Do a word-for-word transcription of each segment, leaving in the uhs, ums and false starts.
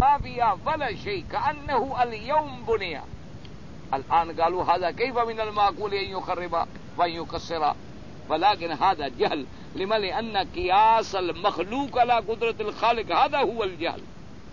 ما فيها ولا شيء كأنه اليوم بني. الآن قالوا هذا كيف من المعقول أن يخرب وأن يكسر، ولكن هذا جهل. لما؟ لأن قياس المخلوق على قدرة الخالق هذا هو الجهل.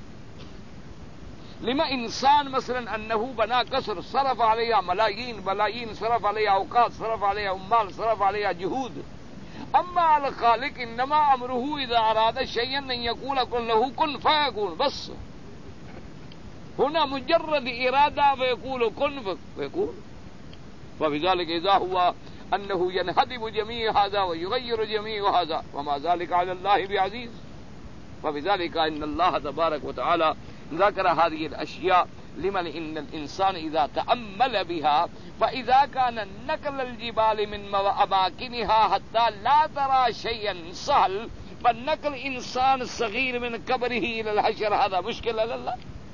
لما؟ انسان مثلا انه بنا قصر صرف عليها ملايين ملايين، صرف عليها اوقات، صرف عليها عمال، صرف عليها جهود. اما على الخالق انما امره اذا اراد شيئا ان يقول كن له كن فيكون بس. هنا مجرد اراده فيقول كن فيكون. وبذلك اذا هو انه ينهدم جميع هذا ويغير جميع هذا وما ذلك على الله بعزيز. وبذلك ان الله تبارك وتعالى ذكر هذه الأشياء. لمن؟ إن الإنسان إذا تأمل بها، فإذا كان نقل الجبال من أماكنها حتى لا ترى شيئا سهل، فنقل إنسان صغير من قبره إلى الحشر هذا مشكلة لله،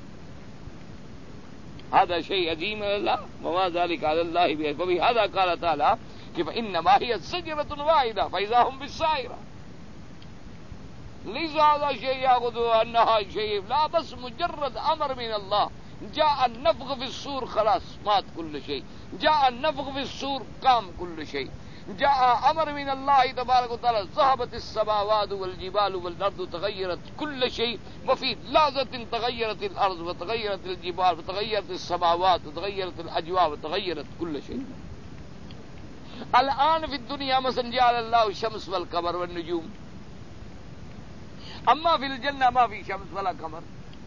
هذا شيء عظيم لله وما ذلك على الله بعزيز. وبهذا قال تعالى فإنما هي شجرة واحدة فإذا هم بالسائرة. ليس هذا شيء يأخذ أنها شيء، لا، بس مجرد أمر من الله. جاء النفخ في الصور خلاص مات كل شيء، جاء النفخ في الصور قام كل شيء، جاء أمر من الله تبارك وتعالى ذهبت السماوات والجبال والأرض تغيرت كل شيء، وفي لحظة تغيرت الأرض وتغيرت الجبال وتغيرت السماوات وتغيرت الأجواء وتغيرت كل شيء. الآن في الدنيا مثلا جعل الله الشمس والقمر والنجوم، اما في الجنة ما في شمس ولا قمر،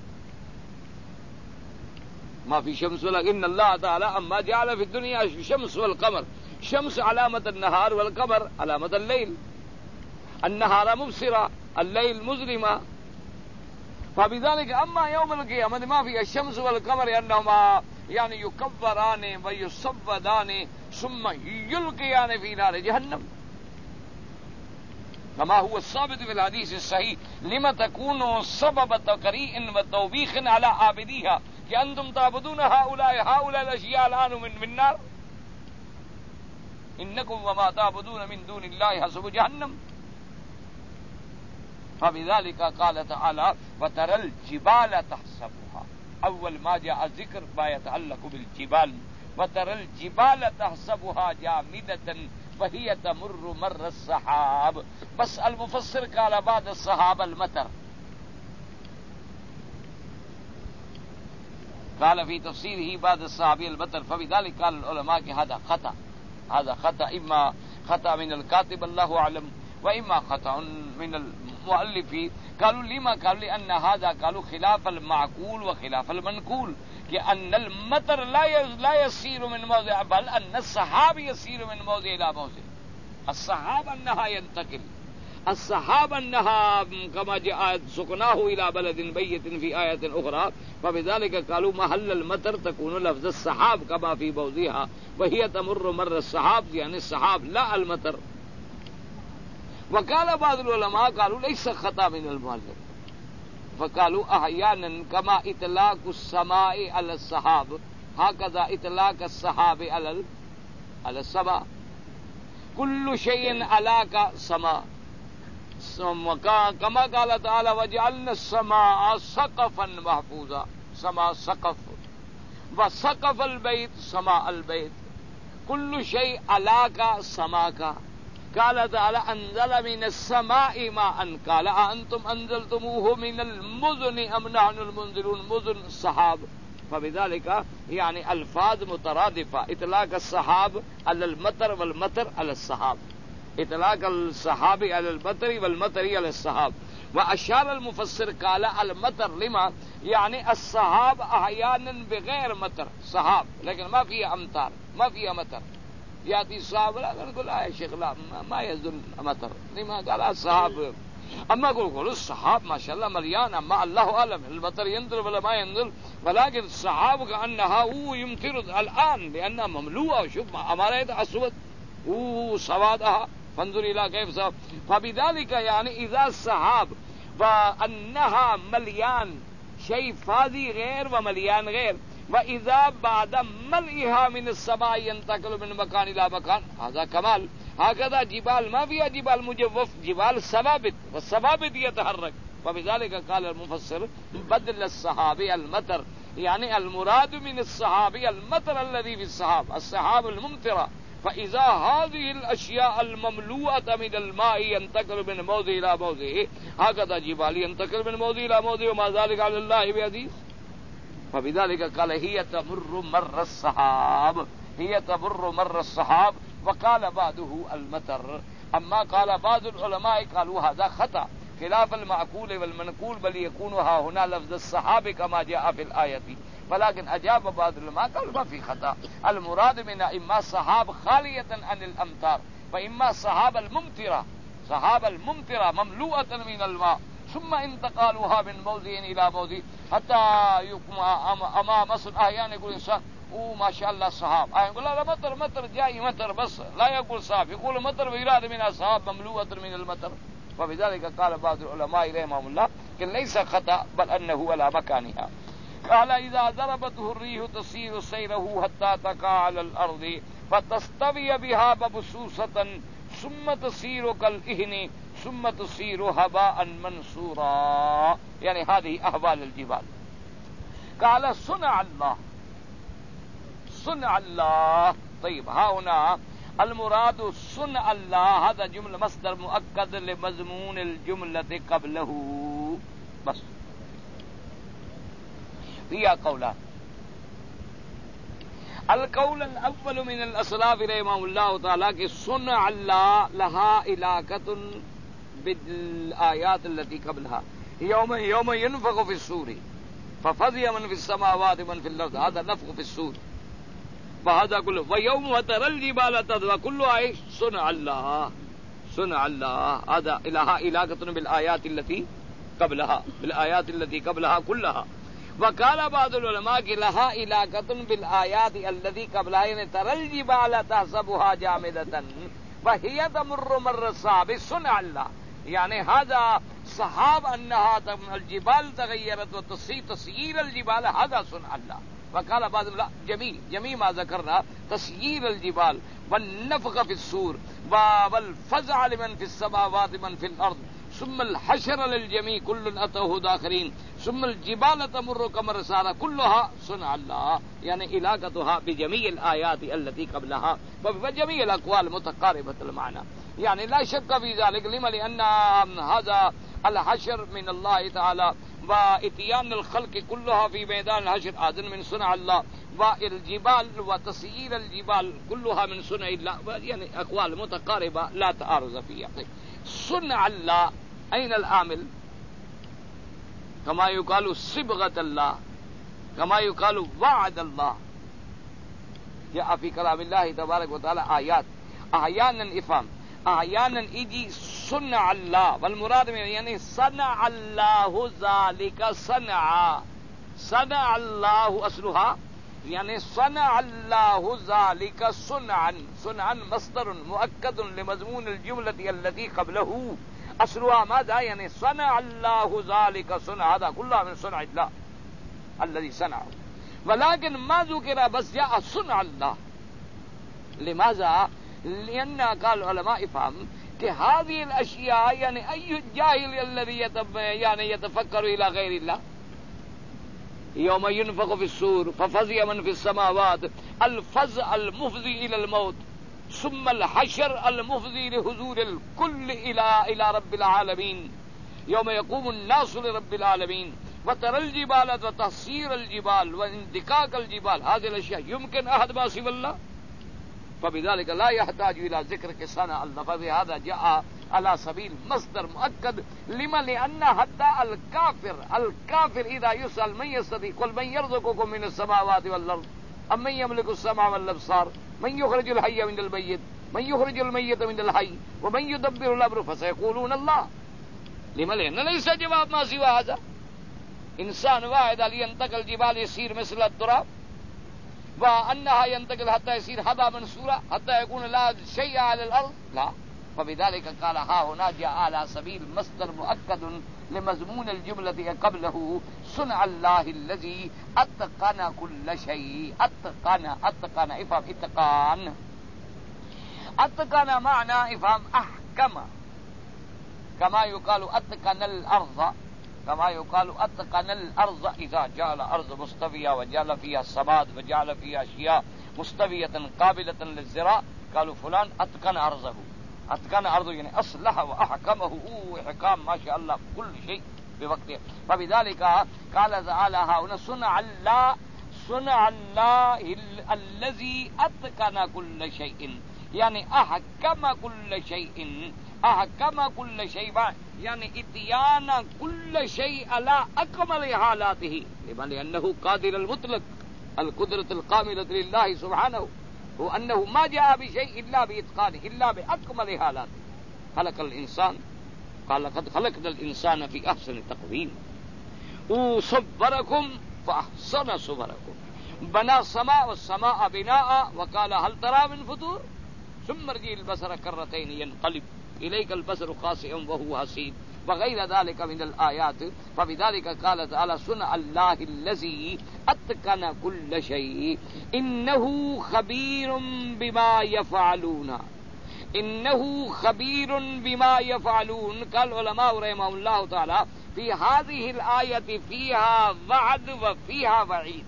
ما في شمس ولا. ان الله تعالى اما جعل في الدنيا الشمس والقمر، شمس علامة النهار والقمر علامة الليل، النهار مبصرة الليل مظلمة. فبذلك اما يوم القيامة ما في الشمس والقمر انهما يعني يكبران ويصفدان ثم يلقيان في نار جهنم، كما هو الثابت في الحديث الصحيح لما تكون سبب تقريء وتوبيخ على عابديها کہ انتم تعبدون هؤلاء هؤلاء الاشياء الان من من نار انکم وما تعبدون من دون الله حسب جهنم. فبذلك قال تعالى وترى الجبال تحسبها، اول ما جاء ذکر ما يتعلق بالجبال، وترى الجبال تحسبها جامدة وهي تمر مر السحاب. بس المفسر قال بعد السحاب المطر، قال في تفسيره بعد السحاب المطر. فبذلك قال العلماء کہ هذا خطأ، هذا خطأ، اما خطأ من الكاتب الله اعلم واما خطأ من المؤلف. قالوا لما؟ قالوا لأن هذا قالوا خلاف المعقول وخلاف المنقول، کہ ان المطر لا لا يسير من موضع بل ان السحاب يسير من موضع الى موضع. السحاب انها ينتقل، السحاب انها كما جاء سكناه الى بلد ميت في آية اخرى. فبذلك قالوا محل المطر تكون لفظ السحاب كما في موضعها وهي تمر مر السحاب، يعني السحاب لا المطر. وقال بعض العلماء قالوا ليس خطأ من المؤلف، فقالوا احيانا كما اطلاق السماء على السحاب هكذا اطلاق السحاب على على السماء. كل شيء علاق سماء، كما قال تعالى وجعلنا السماء سقفا محفوظا، سماء سقف، وسقف البيت سماء البيت، كل شيء علاق سماء کا. قال تعالى انزل من السماء ماء قال انتم انزلتموه من المزن ام نحن المنزلون، مزن السحاب. فبذلك يعني الفاظ مترادفة، اطلاق السحاب على المطر والمطر على السحاب، اطلاق السحاب على المطر والمطر على السحاب. واشار المفسر قال المطر لما يعني السحاب احيانا بغير مطر، سحاب لیکن ما فيها امطار ما فيها مطر. ياتي السحاب لا نقول لا يا شيخ لا ما يزن مطر، لما قال السحاب. اما اقول قول السحاب ما شاء الله مليان، اما الله اعلم المطر ينزل ولا ما ينزل، ولكن السحاب كانها هو يمطر الان لانها مملوءه. شوف امارة اسود وسوادها فانظر الى كيف سواد. فبذلك يعني اذا السحاب وانها مليان شيء فاضي غير ومليان غير، وإذا بعد ملئها من السماء ينتقل من مكان إلى مكان هذا كمال. هكذا جبال ما فيها جبال مجوف، جبال ثوابت والثوابت يتحرك. وبذلك قال المفسر بدل الصحابي المطر، يعني المراد من الصحابي المطر الذي في السحاب، السحاب الممطرة. فإذا هذه الأشياء المملوءة من الماء ينتقل من موضع إلى موضع هكذا جبال ينتقل من موضع إلى موضع وما ذلك على الله بعزيز. فبذلك قال هي تمر مر السحاب، هي تمر مر السحاب. وقال بعده المطر. أما قال بعض العلماء قالوا هذا خطأ خلاف المعقول والمنقول، بل يكون ها هنا لفظ السحاب كما جاء في الآية. ولكن أجاب بعض العلماء قالوا ما في خطأ، المراد من إما السحاب خالية عن الأمطار وإما السحاب الممطرة، سحاب الممطرة مملوءة من الماء ثم انتقالها من موضع إلى موضع حتى يقوم أمام مصر. أحيانا يقول إنسان اوه ما شاء الله سحاب، يقول لا مطر مطر جاي مطر بس، لا يقول سحاب، يقول مطر وإرادة من سحاب مملوءة من المطر. وبذلك قال بعض العلماء رحمهم الله کہ ليس خطأ بل أنه على مكانها. قال إذا ضربته الريح تسير سيره حتى تقع على الأرض فتستوي بها مبسوسة ثم تصير كالإهن ثم تصير هباء منثورا، يعني هذه أهوال الجبال. قال صنع الله، صنع الله. طيب ها هنا المراد صنع الله هذا جملة مصدر مؤكد لمضمون الجملة قبله بس. فيها قولان. القول الأول من الأسلاف رحمهم الله تعالى کہ صنع الله لها علاقة بالآيات التي قبلها، يوم يوم ينفخ في الصور ففزع من في السماوات من في الأرض، هذا نفخ في الصور وهذا كله. ويوم ترى الجبال تذرف كل آية صنع الله، صنع الله هذا لها علاقة بالآيات التي قبلها، بالآيات التي قبلها كلها. وقال بعض العلماء کہ لها علاقة بالآيات التي قبلها، يعني ترى الجبال تحسبها جامدة وهي تمر مر السحاب صنع الله، يعني هذا سحاب أنها الجبال تغيرت وتصير تسيير الجبال هذا صنع الله. وقال بعض لا جميع جميع ما ذكرنا تسيير الجبال والنفخ في الصور والفزع لمن في السماوات من في الأرض ثم الحشر للجميع كل أتوه داخرين ثم الجبال تمر كمر سارة كلها صنع الله، يعني علاقتها بجميع الآيات التي قبلها وبجميع الأقوال متقاربة المعنى. يعني لا شك في ذلك، لما لأن هذا الحشر من الله تعالى واتيان الخلق كلها في ميدان الحشر آذن من صنع الله، والجبال وتسيير الجبال كلها من صنع الله، يعني أقوال متقاربة لا تعارض فيها. صنع الله أين العامل؟ كما يقال صبغة الله، كما يقال وعد الله. جاء في كلام الله تبارك وتعالى آيات أحيانا إفهام أحيانا يجي صنع الله والمراد من يعني صنع الله ذلك صنع، صنع الله أصلها يعني صنع الله ذلك صنعا، صنعا مصدر مؤكد لمضمون الجملة التي قبله. أصلها ماذا؟ يعني صنع الله ذلك صنع، هذا كلها من صنع الله الذي صنعه. ولكن ما ذكر بس جاء صنع الله. لماذا؟ لأن قال العلماء فهم کہ هذه الأشياء يعني أي الجاهل الذي يعني يتفكر إلى غير الله. يوم ينفخ في الصور ففزع من في السماوات، الفزع المفضي إلى الموت، ثم الحشر المفضي لحضور الكل إلى إلى رب العالمين، يوم يقوم الناس لرب العالمين، وترى الجبال وتسير الجبال واندكاك الجبال. هذه الأشياء يمكن أحد ما سوى الله؟ فبذلك لا يحتاج إلى ذكر كصنع الله، فهذا جاء على سبيل مصدر مؤكد. لما؟ لأن حتى الكافر الكافر إذا يسأل من يستطيع قل من يرزقكم من السماوات والأرض أم من يملك السمع والأبصار من يخرج الحي من الميت من يخرج الميت من الحي ومن يدبر الأمر فسيقولون الله. لما؟ لأن ليس جواب ما سوى هذا. إنسان واحد لينتقل الجبال يصير مثل التراب، وأنها ينتقل حتى يصير هباء منثورا حتى يكون لا شيء على الأرض؟ لا. فبذلك قال ها هنا جاء على سبيل مصدر مؤكد لمضمون الجملة قبله صنع الله الذي أتقن كل شيء. أتقن أتقن إفهم اتقان أتقن معنى إفهم أحكم، كما يقال أتقن الأرض كما يقال أتقن الأرض إذا جعل أرض مستوية وجعل فيها السماد وجعل فيها أشياء مستوية قابلة للزراع قالوا فلان أتقن أرضه. أتقن أرضه يعني أصلح وأحكمه إحكام ما شاء الله كل شيء بوقته. فبذلك قال تعالى هنا صنع الله صنع الله الذي أتقن كل شيء يعني أحكم كل شيء أحكم كل شيء يعني اتيان كل شيء على أكمل حالاته لأنه قادر المطلق القدرة القاملة لله سبحانه وأنه ما جاء بشيء إلا بإتقانه إلا بأكمل حالاته. خلق الإنسان قال لقد خلقنا الإنسان في أحسن تقويم وصبركم فأحسن صبركم بنى السماء والسماء بناء وقال هل ترى من فطور ثم ارجع البصر كرتين ينقلب إليك البصر خاسئا وهو حسير وغير ذلك من الآيات. فبذلك قال تعالى صنع الله الذي أتقن كل شيء إنه خبير بما يفعلون إنه خبير بما يفعلون. قال العلماء رحمهم الله تعالى في هذه الآية فيها وعد وفيها وعيد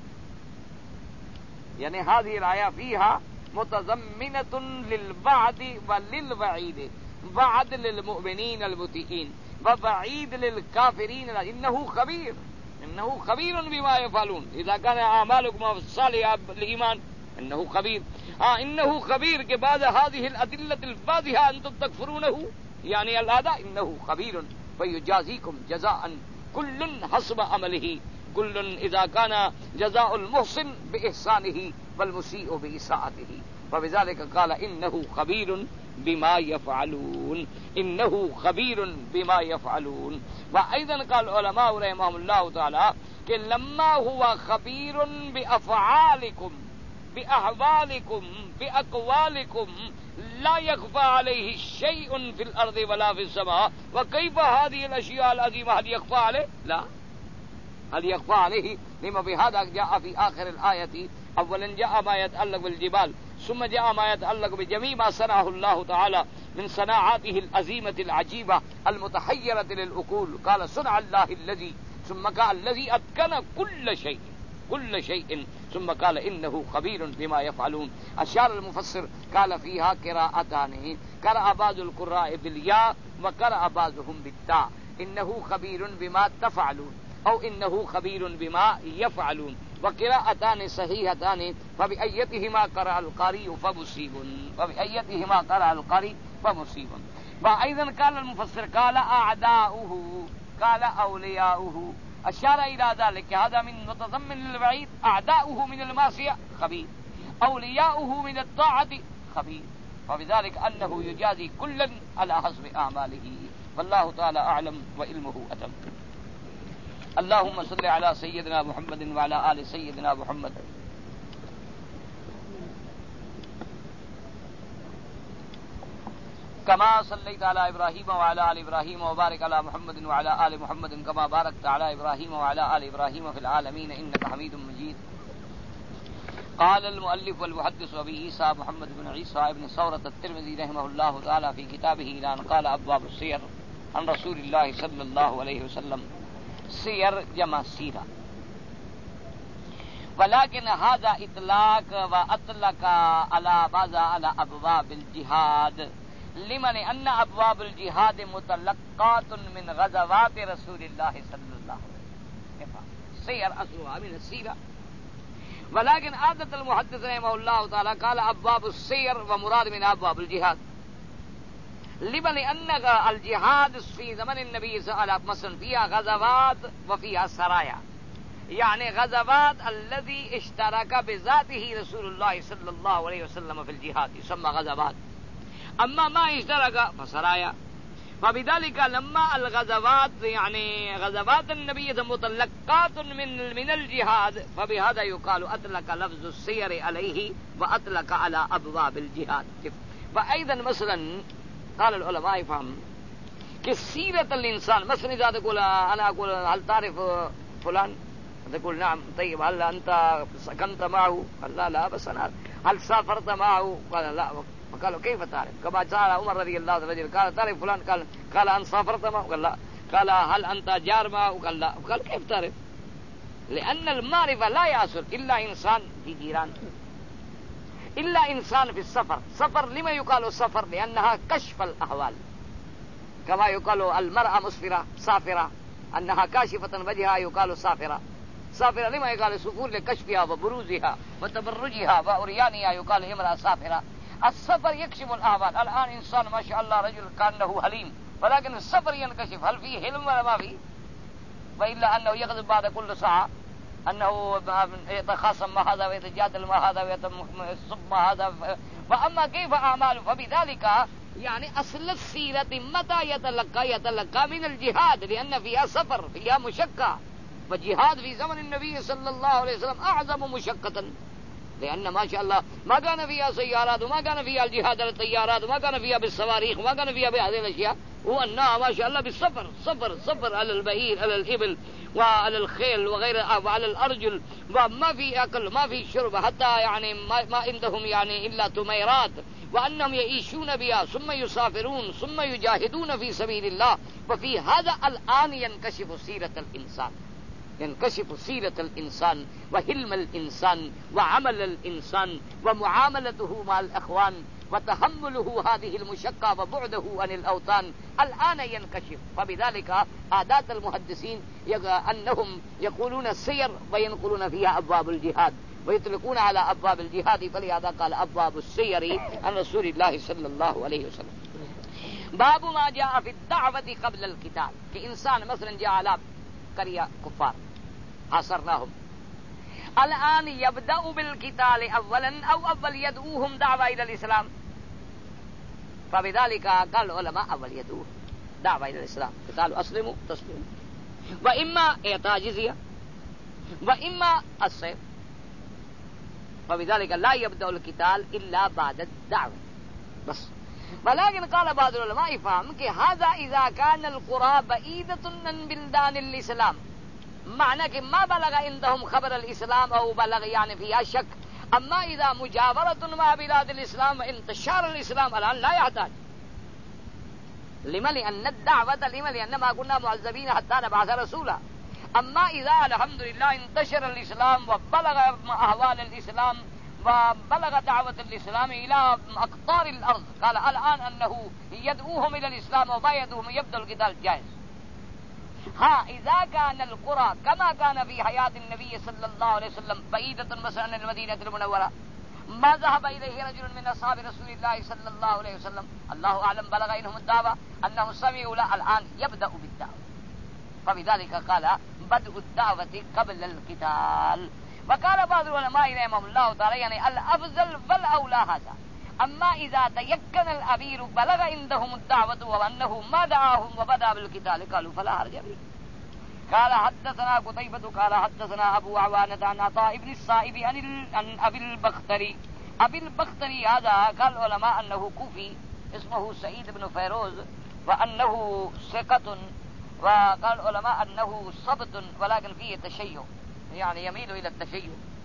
يعني هذه الآية فيها متضمنة للوعد وللوعيد. وعد للمؤمنين المطيعين ووعيد للكافرين إنه خبير إنه خبير بما يفعلون. إذا كان أعمالكم الصالحة بالإيمان إنه خبير آه إنه خبير کے بعد هذه الأدلة الواضحة أنتم تكفرونه يعني الأداء إنه خبير ويجازيكم جزاء كل حسب عمله كل إذا كان جزاء المحسن بإحسانه والمسيء بإساءته. فبذلك قال إنه خبير بما يفعلون إنه خبير بما يفعلون. وأيضا قال العلماء رحمهم الله تعالى کہ لما هو خبير بأفعالكم بأحوالكم بأقوالكم لا يخفى عليه شيء في الأرض ولا في السماء وكيف هذه الأشياء العظيمة هل يخفى عليه؟ لا هل يخفى عليه. لما بهذا جاء في آخر الآية اولا جاء ما يتعلق بالجبال ثم جاء ما يتعلق بجميع ما صنعه الله تعالى من صناعاته العظيمة العجيبة المتحيرة للعقول. قال صنع الله الذي ثم قال الذي أتقن كل شيء كل شيء ثم قال إنه خبير بما يفعلون. أشار المفسر قال فيها قراءتان قرأ بعض القراء بالياء وقرأ بعضهم بالتاء إنه خبير بما تفعلون أو إنه خبير بما يفعلون وقراءتان صحيحتان فبأيتهما قرأ القارئ فمصيب فبأيتهما قرأ القارئ فمصيب. وأيضا قال المفسر قال أعداؤه قال أولياؤه أشار إلى ذلك هذا من متضمن للوعيد. أعداؤه من المعصية خبير أولياؤه من الطاعة خبير. وبذلك أنه يجازي كلا على حسب أعماله والله تعالى أعلم وعلمه أتم. اللهم صل على سيدنا محمد وعلى آل سيدنا محمد كما صليت على إبراهيم وعلى آل إبراهيم وبارك على محمد وعلى آل محمد كما باركت على إبراهيم وعلى آل إبراهيم في العالمين إنك حميد مجيد. قال المؤلف والمحدث أبي عيسى محمد بن عيسى بن ثورة الترمذي رحمه الله تعالى في كتابه إلى أن قال أبواب السير عن رسول الله صلى الله عليه وسلم. سير جمع سيرة ولكن هذا إطلاق وأطلق على بعض على أبواب الجهاد لمن أن أبواب الجهاد متلقات من غزوات رسول الله صلى الله عليه وسلم. سير أصلها من السيرة ولكن عادة المحدث رحمه الله تعالى قال أبواب السير ومراد من أبواب الجهاد لمن أن الجهاد في زمن النبي صلى الله عليه وسلم فيها غزوات وفيها سرايا يعني غزوات الذي اشترك بذاته رسول الله صلى الله عليه وسلم في الجهاد يسمى غزوات أما ما اشترك فسرايا. فبذلك لما الغزوات يعني غزوات النبي مطلقات من من الجهاد فبهذا يقال أطلق لفظ السير عليه وأطلق على أبواب الجهاد. وأيضا مثلا قال العلماء يفهم كسيرة الإنسان مثلا إذا تقول أنا أقول هل تعرف فلان تقول نعم طيب هل أنت سكنت معه قال لا لا بس أنا هل سافرت معه قال لا فقالوا كيف تعرف كما سأل عمر رضي الله عنه قال تعرف فلان قال قال أن سافرت معه قال لا قال هل أنت جار معه؟ قال لا. قال كيف تعرف؟ لأن المعرفة لا يحصل إلا إنسان في جيران، إلا إنسان في السفر. سفر لما يقال سفر؟ لأنها كشف الأحوال، كما يقال المرأة مسفرة سافرة، أنها كاشفة وجهها يقال سافرة. سافرة لما يقال سفور؟ لكشفها وبروزها وتبرجها وأريانها يقال امرأة سافرة. السفر يكشف الأحوال. الآن إنسان ما شاء الله رجل كأنه حليم، ولكن السفر ينكشف هل فيه حلم ولا ما فيه؟ وإلا أنه يغضب بعد كل ساعة، أنه يتخاصم مع هذا ويتجادل مع هذا ويتصب مع هذا. وأما كيف أعماله؟ فبذلك يعني أصل السيرة متى يتلقى؟ يتلقى من الجهاد، لأن فيها سفر، فيها مشقة. والجهاد في زمن النبي صلى الله عليه وسلم أعظم مشقة، لأن ما شاء الله ما كان فيها سيارات، وما كان فيها الجهاد على الطيارات، وما كان فيها بالصواريخ، وما كان فيها بهذه الأشياء، وأنها ما شاء الله بالسفر، سفر سفر على البعير، على الإبل وعلى الخيل وغيرها، وعلى الأرجل، وما في أكل ما في شرب، حتى يعني ما, ما عندهم يعني إلا تميرات، وأنهم يعيشون بها ثم يسافرون ثم يجاهدون في سبيل الله. وفي هذا الآن ينكشف سيرة الإنسان، ينكشف سيرة الإنسان وحلم الإنسان وعمل الإنسان ومعاملته مع الأخوان وتحمله هذه المشقة وبعده عن الأوطان، الآن ينكشف. فبذلك عادات المحدثين أنهم يقولون السير وينقلون فيها أبواب الجهاد ويطلقون على أبواب الجهاد، فلهذا قال أبواب السير عن رسول الله صلى الله عليه وسلم. باب ما جاء في الدعوة قبل القتال، كإنسان مثلا جاء على قرية كفار حاصرناهم، الآن يبدأ بالقتال أولا أو أول يدعوهم دعوة إلى الإسلام؟ فبذلك قال العلماء أول يدعوهم دعوة إلى الإسلام، قالوا أسلموا تسلموا، وإما إعطاء جزية وإما السيف. فبذلك لا يبدأ القتال إلا بعد الدعوة بس. ولكن قال بعض العلماء فهم کہ هذا إذا كان القرى بعيدة من بلدان الإسلام، معنى کہ ما بلغ عندهم خبر الإسلام أو بلغ يعني فيها شك. أما إذا مجاورة مع بلاد الإسلام وانتشار الإسلام الآن لا يحتاج. لما؟ لأن الدعوة لما؟ لأن ما كنا معذبين حتى نبعث رسولا. أما إذا الحمد لله انتشر الإسلام وبلغ أهوال الإسلام وبلغ دعوة الإسلام إلى أقطار الأرض، قال الآن أنه يدعوهم إلى الإسلام وما يدعوهم يبدأ القتال جائز. ها إذا كان القرى كما كان في حياة النبي صلى الله عليه وسلم بعيدة مثلا عن المدينة المنورة، ما ذهب إليه رجل من أصحاب رسول الله صلى الله عليه وسلم، الله أعلم بلغ إنهم الدعوة أنهم سمعوا لا، الآن يبدأ بالدعوة. فبذلك قال بدء الدعوة قبل القتال. وقال بعض العلماء رحمهم الله تعالى يعني الأفضل والأولى هذا. أما إذا تيقن الأمير بلغ عندهم الدعوة وأنه ما دعاهم وبدأ بالقتال قالوا فلا حرج به. قال حدثنا قتيبة قال حدثنا أبو عوانة عن عطاء بن السائب عن أبي البختري. أبي البختري هذا قال العلماء أنه كوفي اسمه سعيد بن فيروز وأنه ثقة، وقال العلماء أنه صبت ولكن فيه تشيع، يعني يميل إلى التشيع،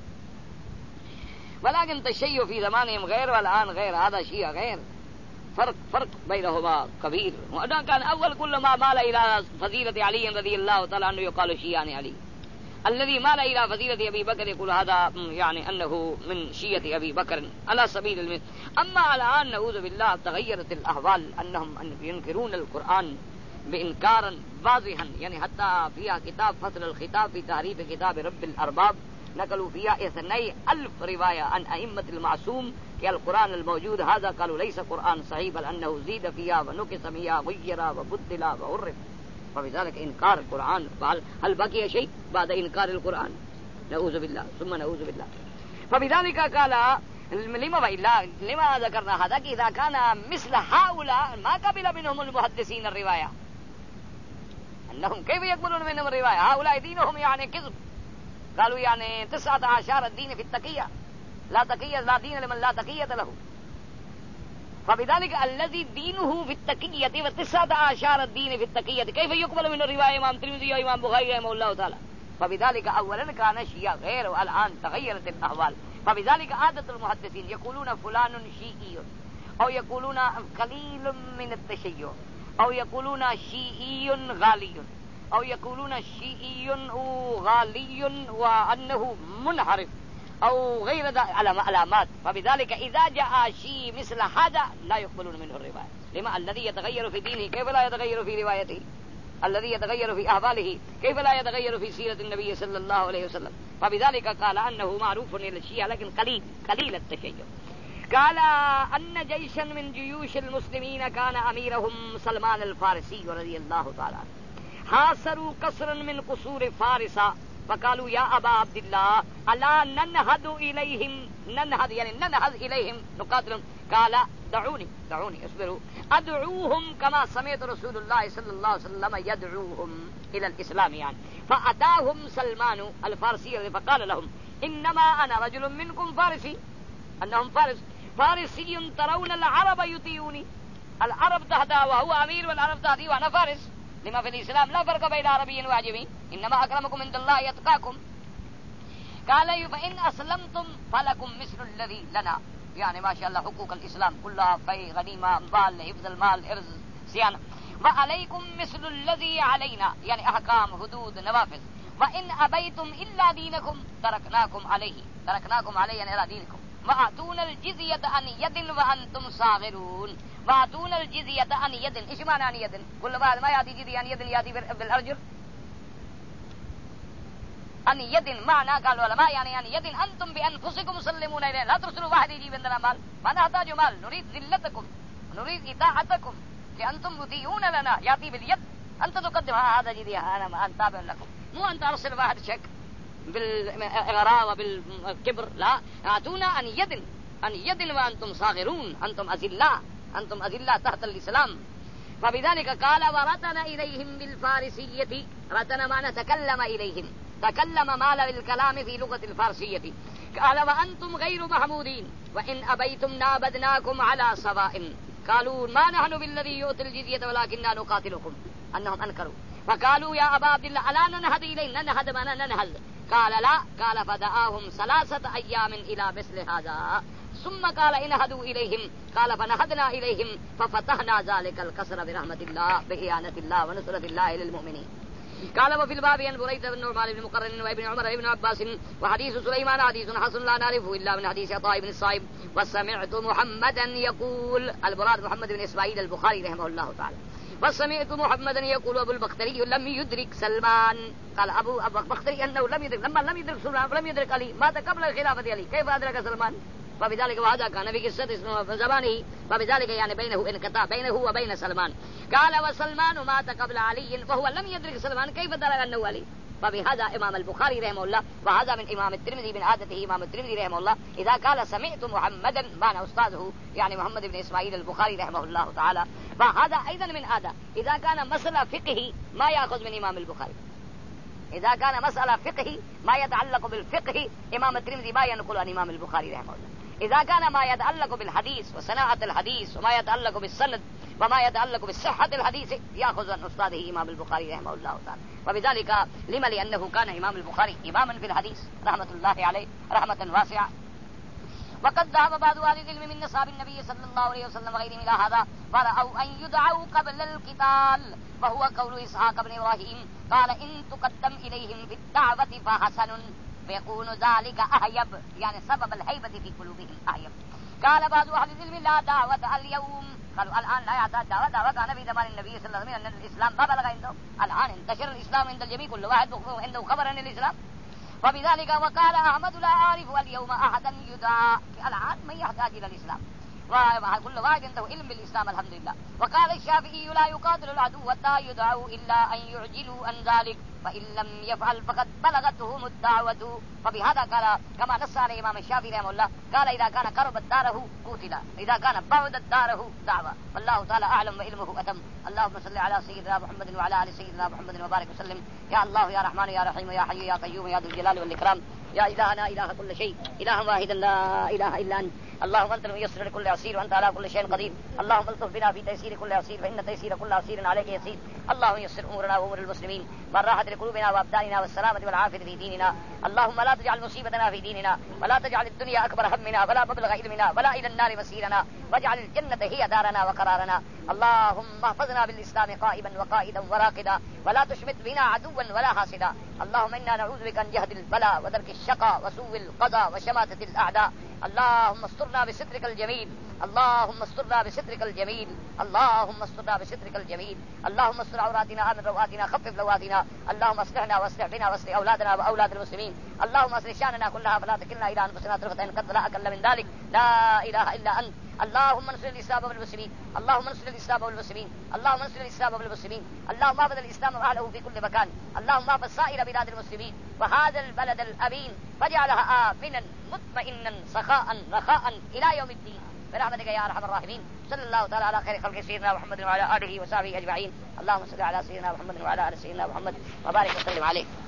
ولكن تشيع في زمانهم غير والآن غير، هذا شيء غير، فرق فرق بينهما كبير. وأنا كان أول كل ما مال إلى فضيلة علي رضي الله تعالى عنه يقال شيعان علي، الذي مال إلى فضيلة أبي بكر يقول هذا يعني أنه من شيعة أبي بكر على سبيل المثل. أما الآن نعوذ بالله تغيرت الأحوال، أنهم ينكرون القرآن بإنكارا واضحا، يعني حتى فيها كتاب فصل الخطاب في تعريف كتاب رب الأرباب نقلوا فيها اثني ألف رواية عن أئمة المعصوم في القرآن الموجود هذا، قالوا ليس قرآن صحيح بل أنه زيد فيها ونقص فيها غير وبدل وعرف. فبذلك إنكار القرآن، هل بقي شيء بعد إنكار القرآن؟ نعوذ بالله ثم نعوذ بالله. فبذلك قال لما وإلا لما ذكرنا هذا؟ إذا كان مثل هؤلاء ما قبل منهم المحدثين الرواية، أنهم كيف يقبلون منهم الرواية؟ هؤلاء دينهم يعني كذب، قالوا يعني تسعة عشر الدين في التقية، لا تقية لا دين لمن لا تقية له. فبذلك الذي دينه في التقية وتسعة عشر الدين في التقية كيف يقبل من الرواية إمام ترمذي وإمام بخاري رحمه الله تعالى؟ فبذلك أولا كان شيء غير والآن تغيرت الأحوال. فبذلك عادة المحدثين يقولون فلان شيعي أو يقولون قليل من التشيع او یقولون شیعی غالی او یقولون شیعی غالی وانه منحرف او غیر علامات فبذلك اذا جاء شيء مثل هذا لا يقبلون منه الروايه لما الذي يتغير في دينه كيف لا يتغير في روايته الذي يتغير في احواله كيف لا يتغير في سيره النبي صلى الله عليه وسلم فبذلك قال انه معروف للشيعة لكن قليل قليل التشيع. قال ان جيشا من جيوش المسلمين كان اميرهم سلمان الفارسي رضي الله تعالى عنه حاصروا قصرا من قصور فارس فقالوا يا ابا عبد الله الا ننهض اليهم ننهض يعني ننهض اليهم نقاتلهم قال دعوني دعوني اصبروا ادعوهم كما سمعت رسول الله صلى الله عليه وسلم يدعوهم الى الاسلام يعني. فاتاهم سلمان الفارسي فقال لهم انما انا رجل منكم فارسي انهم فارس فارسي ترون العرب يطيعوني العرب تهدى وهو امير والعرب تهدي وانا فارس لما في الاسلام لا فرق بين عربي وعجمي انما اكرمكم عند الله يتقاكم. قال فان اسلمتم فلكم مثل الذي لنا يعني ما شاء الله حقوق الاسلام كلها في غنيمه اموال حفظ المال حفظ صيانه وعليكم مثل الذي علينا يعني احكام حدود نوافذ وان ابيتم الا دينكم تركناكم عليه تركناكم عليه يعني الى دينكم واتون الجزيه عن يد وانتم صاغرون واتون الجزيه عن يد. ايش معنى عن يد؟ كل بعد ما ياتي جزيه عن يد ياتي بالارجل عن يد معنى قال العلماء يعني عن يد انتم بانفسكم مسلمون اليه لا ترسلوا واحد يجيب عندنا مال ما نحتاج مال نريد ذلتكم نريد اطاعتكم لانتم مطيعون لنا ياتي باليد انت تقدم هذا جدي انا ان تابع لكم مو انت ارسل واحد شك بالاغراء وبالكبر لا اتونا عن يد عن يد وانتم صاغرون انتم اذلاء انتم اذلاء تحت الاسلام. فبذلك قال ورتن اليهم بالفارسيه رتن معنى تكلم اليهم تكلم مال بالكلام في لغة الفارسية. قال وأنتم غير محمودين وإن أبيتم نابذناكم على سواء. قالوا ما نحن بالذي يؤتي الجزية ولكننا نقاتلكم أنهم أنكروا. فقالوا يا أبا عبد الله ألا ننهض إلينا ننهض ما ننهض قال لا. قال فدعاهم ثلاثة أيام إلى مثل هذا ثم قال انهضوا إليهم قال فنهضنا إليهم ففتحنا ذلك القصر برحمة الله بإعانة الله ونصرة الله للمؤمنين. قال وفي الباب عن بريدة بن نعمان بن مقرن وابن عمر وابن عباس وحديث سليمان حديث حسن لا نعرفه إلا من حديث عطاء بن الصائب وسمعت محمدا يقول المراد محمد بن إسماعيل البخاري رحمه الله تعالى وسمعت محمدا يقول أبو البختري لم يدرك سلمان قال أبو البختري أنه لم يدرك لما لم يدرك سلمان لم يدرك علي مات قبل الخلافة علي كيف أدرك سلمان فبذلك وهذا كان في قصة زمانه فبذلك يعني بينه انقطاع بينه وبين سلمان. قال وسلمان مات قبل علي فهو لم يدرك سلمان كيف درك أنه علي. فبهذا إمام البخاري رحمه الله وهذا من إمام الترمذي من عادته إمام الترمذي رحمه الله إذا قال سمعت محمدا معنى أستاذه يعني محمد بن إسماعيل البخاري رحمه الله تعالى فهذا أيضا من عادة إذا كان مسألة فقهي ما يأخذ من إمام البخاري إذا كان مسألة فقهي ما يتعلق بالفقه إمام الترمذي ما ينقل عن إمام البخاري رحمه الله. إذا كان ما يتعلق بالحديث وصناعة الحديث وما يتعلق بالسند وما يتعلق بالصحة الحديث يأخذ عن أستاذه إمام البخاري رحمه الله تعالى. وبذلك لما لأنه كان إمام البخاري إماما في الحديث رحمة الله عليه رحمة واسعة. وقد ذهب بعض أهل العلم من نصاب النبي صلى الله عليه وسلم وغيرهم إلى هذا فرأوا أن يدعوا قبل القتال وهو قول إسحاق بن إبراهيم قال إن تقدم إليهم في الدعوة فحسن فيكون ذلك أهيب يعني سبب الهيبة في قلوبهم أهيب. قال بعض أهل العلم لا دعوة اليوم قالوا الآن لا يعتاد دعوة دعوة كان في زمان النبي صلى الله عليه وسلم أن الإسلام ما بلغ عنده الآن انتشر الإسلام عند الجميع كل واحد عنده خبر عن الإسلام. وبذلك وقال أحمد لا أعرف اليوم أحدا يدعى الآن من يحتاج إلى الإسلام وكل واحد عنده علم بالإسلام الحمد لله. وقال الشافعي لا يقاتل العدو حتى يدعوا إلا أن يعجلوا عن ذلك فإن لم يفعل فقد بلغتهم الدعوة. فبهذا قال كما نص على الإمام الشافعي رحمه الله قال إذا كان قربت داره قتل إذا كان بعدت داره دعوة. والله تعالى أعلم وعلمه أتم. اللهم صل على سيدنا محمد وعلى آل سيدنا محمد وبارك وسلم. يا الله يا رحمن يا رحيم يا حي يا قيوم يا ذو الجلال والإكرام يا إلهنا إله كل شيء إله واحد لا إله إلا أنت. اللهم أنت الميسر لكل عسير وأنت على كل شيء قدير. اللهم الطف بنا في تيسير كل عسير فإن تيسير كل عسير عليك يسير. اللهم يسر أمورنا وأمور المسلمين والراحة لقلوبنا وأبداننا والسلامة والعافية في ديننا. اللهم لا تجعل مصيبتنا في ديننا ولا تجعل الدنيا أكبر همنا ولا مبلغ علمنا ولا إلى النار مسيرنا واجعل الجنة هي دارنا وقرارنا اللهم احفظنا بالإسلام قائما وقائدا وراقدا ولا تشمت بنا عدوا ولا حاسدا. اللهم إنا نعوذ بك من جهد البلاء ودرك الشقاء وسوء القضاء وشماتة الأعداء. اللهم استرنا بسترك الجميل، اللهم استرنا بسترك الجميل، اللهم استرنا بسترك الجميل. اللهم استر عوراتنا، آمن رواتنا، خفف لواتنا. اللهم اصلحنا واصلح بنا واصلح أولادنا وأولاد المسلمين. اللهم اصلح شأننا كلها فلا تكلنا إلى أنفسنا طرفة عين قد لا أكل من ذلك. لا إله إلا أنت. اللهم انصر الإسلام والمسلمين، اللهم انصر الإسلام والمسلمين، اللهم انصر الإسلام والمسلمين. اللهم احفظ الإسلام وأهله في كل مكان. اللهم احفظ سائر بلاد المسلمين وهذا البلد الأمين فاجعلها آمنا مطمئنا سخاء رخاء إلى يوم الدين برحمتك يا أرحم الراحمين. صلى الله تعالى على خير خلق سيدنا محمد وعلى آله وصحبه أجمعين. اللهم صل على سيدنا محمد وعلى آل سيدنا محمد وبارك وسلم عليه.